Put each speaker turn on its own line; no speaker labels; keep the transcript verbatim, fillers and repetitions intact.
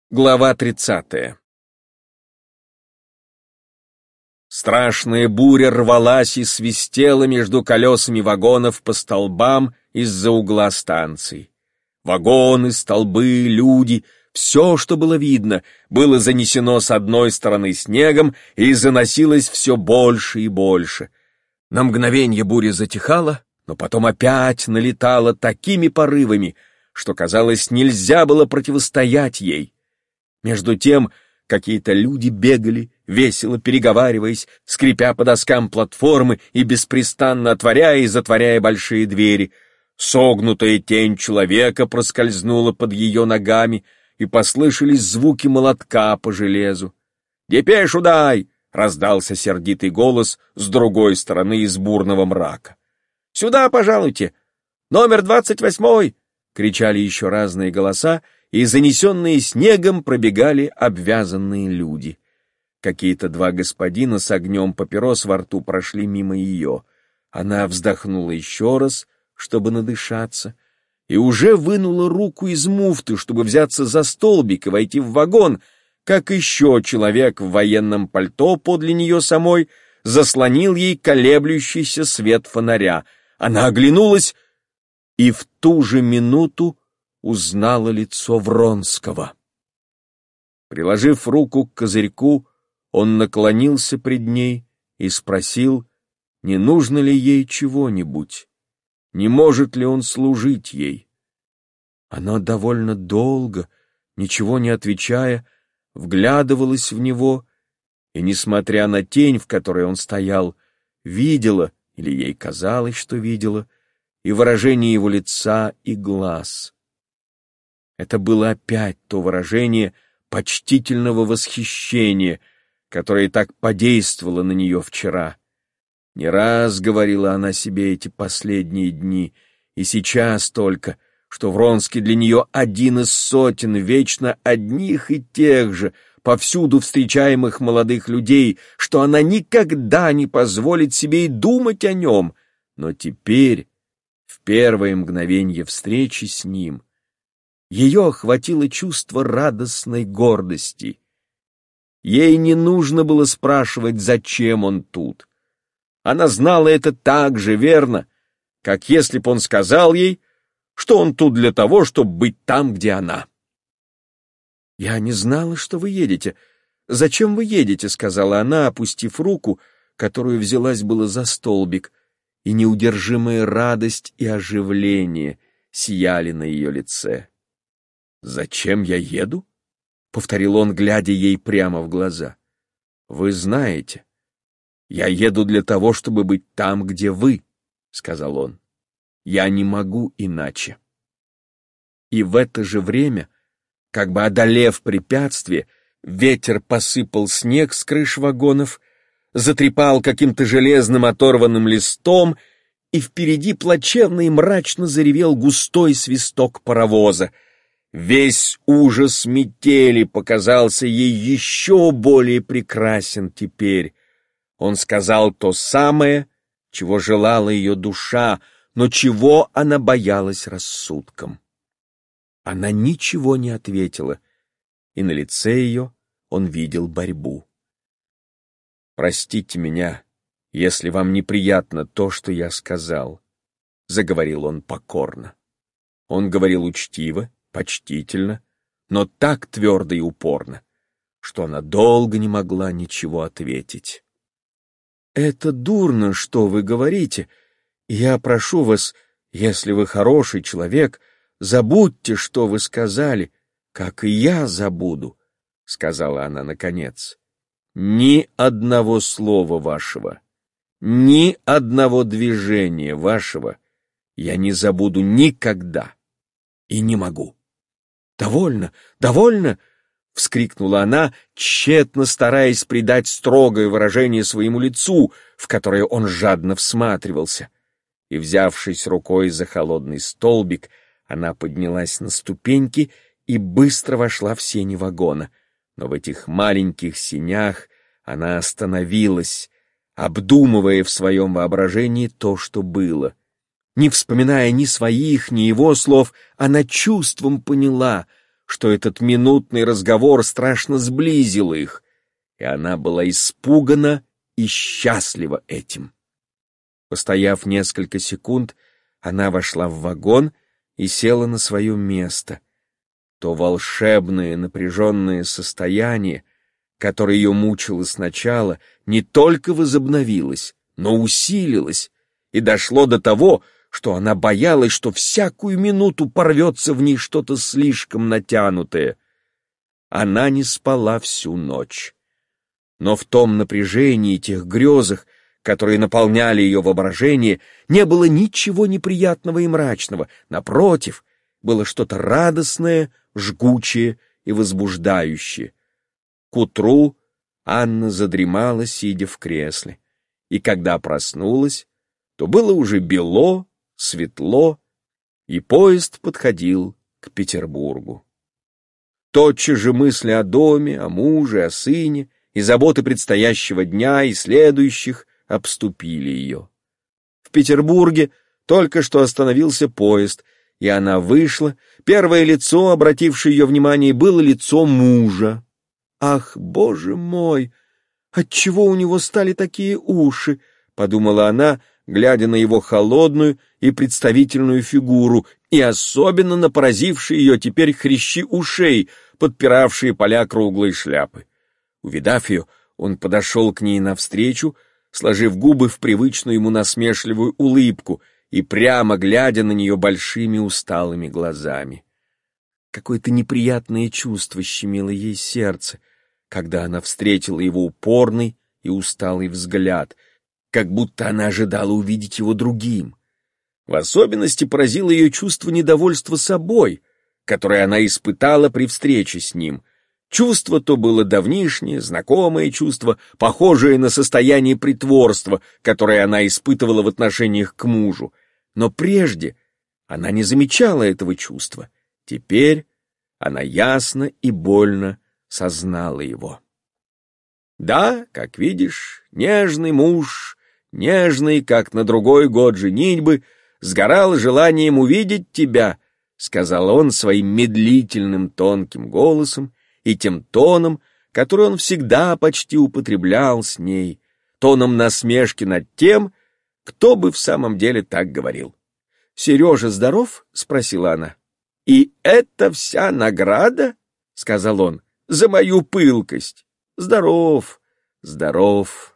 Глава тридцатая. Страшная буря рвалась и свистела между колесами вагонов по столбам из-за угла станции. Вагоны, столбы, люди — все, что было видно, было занесено с одной стороны снегом и заносилось все больше и больше. На мгновенье буря затихала, но потом опять налетала такими порывами, что, казалось, нельзя было противостоять ей. Между тем какие-то люди бегали, весело переговариваясь, скрипя по доскам платформы и беспрестанно отворяя и затворяя большие двери. Согнутая тень человека проскользнула под ее ногами, и послышались звуки молотка по железу. «Депешу дай!» — раздался сердитый голос с другой стороны из бурного мрака. «Сюда, пожалуйте! Номер двадцать восьмой!» — кричали еще разные голоса, и занесенные снегом пробегали обвязанные люди. Какие-то два господина с огнем папирос во рту прошли мимо ее. Она вздохнула еще раз, чтобы надышаться, и уже вынула руку из муфты, чтобы взяться за столбик и войти в вагон, как еще человек в военном пальто подле нее самой заслонил ей колеблющийся свет фонаря. Она оглянулась и в ту же минуту узнала лицо Вронского. Приложив руку к козырьку, он наклонился пред ней и спросил, не нужно ли ей чего-нибудь, не может ли он служить ей. Она довольно долго, ничего не отвечая, вглядывалась в него и, несмотря на тень, в которой он стоял, видела, или ей казалось, что видела, и выражение его лица и глаз. Это было опять то выражение почтительного восхищения, которое так подействовало на нее вчера. Не раз говорила она себе эти последние дни, и сейчас только, что Вронский для нее один из сотен вечно одних и тех же, повсюду встречаемых молодых людей, что она никогда не позволит себе и думать о нем. Но теперь, в первое мгновенье встречи с ним, ее охватило чувство радостной гордости. Ей не нужно было спрашивать, зачем он тут. Она знала это так же верно, как если бы он сказал ей, что он тут для того, чтобы быть там, где она. «Я не знала, что вы едете. Зачем вы едете?» — сказала она, опустив руку, которую взялась было за столбик, и неудержимая радость и оживление сияли на ее лице. «Зачем я еду?» — повторил он, глядя ей прямо в глаза. «Вы знаете, я еду для того, чтобы быть там, где вы», — сказал он. «Я не могу иначе». И в это же время, как бы одолев препятствие, ветер посыпал снег с крыш вагонов, затрепал каким-то железным оторванным листом, и впереди плачевно и мрачно заревел густой свисток паровоза. Весь ужас метели показался ей еще более прекрасен теперь. Он сказал то самое, чего желала ее душа, но чего она боялась рассудком. Она ничего не ответила, и на лице ее он видел борьбу. «Простите меня, если вам неприятно то, что я сказал», — заговорил он покорно. Он говорил учтиво, почтительно, но так твердо и упорно, что она долго не могла ничего ответить. «Это дурно, что вы говорите. Я прошу вас, если вы хороший человек, забудьте, что вы сказали, как и я забуду», — сказала она наконец. «Ни одного слова вашего, ни одного движения вашего я не забуду никогда и не могу». «Довольно, довольно!» — вскрикнула она, тщетно стараясь придать строгое выражение своему лицу, в которое он жадно всматривался. И, взявшись рукой за холодный столбик, она поднялась на ступеньки и быстро вошла в сени вагона. Но в этих маленьких сенях она остановилась, обдумывая в своем воображении то, что было. Не вспоминая ни своих, ни его слов, она чувством поняла, что этот минутный разговор страшно сблизил их, и она была испугана и счастлива этим. Постояв несколько секунд, она вошла в вагон и села на свое место. То волшебное напряженное состояние, которое ее мучило сначала, не только возобновилось, но усилилось, и дошло до того, что она боялась, что всякую минуту порвется в ней что-то слишком натянутое. Она не спала всю ночь. Но в том напряжении, тех грезах, которые наполняли ее воображение, не было ничего неприятного и мрачного. Напротив, было что-то радостное, жгучее и возбуждающее. К утру Анна задремала, сидя в кресле, и когда проснулась, то было уже бело, светло, и поезд подходил к Петербургу. Тотчас же мысли о доме, о муже, о сыне и заботы предстоящего дня и следующих обступили ее. В Петербурге только что остановился поезд, и она вышла. Первое лицо, обратившее ее внимание, было лицо мужа. «Ах, Боже мой! Отчего у него стали такие уши?» — подумала она, глядя на его холодную и представительную фигуру, и особенно на поразившие ее теперь хрящи ушей, подпиравшие поля круглой шляпы. Увидав ее, он подошел к ней навстречу, сложив губы в привычную ему насмешливую улыбку и прямо глядя на нее большими усталыми глазами. Какое-то неприятное чувство щемило ей сердце, когда она встретила его упорный и усталый взгляд, как будто она ожидала увидеть его другим. В особенности поразило ее чувство недовольства собой, которое она испытала при встрече с ним. Чувство то было давнишнее, знакомое чувство, похожее на состояние притворства, которое она испытывала в отношениях к мужу. Но прежде она не замечала этого чувства. Теперь она ясно и больно сознала его. Да, как видишь, нежный муж, нежный, как на другой год женитьбы, сгорал желанием увидеть тебя, — сказал он своим медлительным тонким голосом и тем тоном, который он всегда почти употреблял с ней, тоном насмешки над тем, кто бы в самом деле так говорил. — Сережа здоров? — спросила она. — И это вся награда? — сказал он. — За мою пылкость. Здоров, здоров.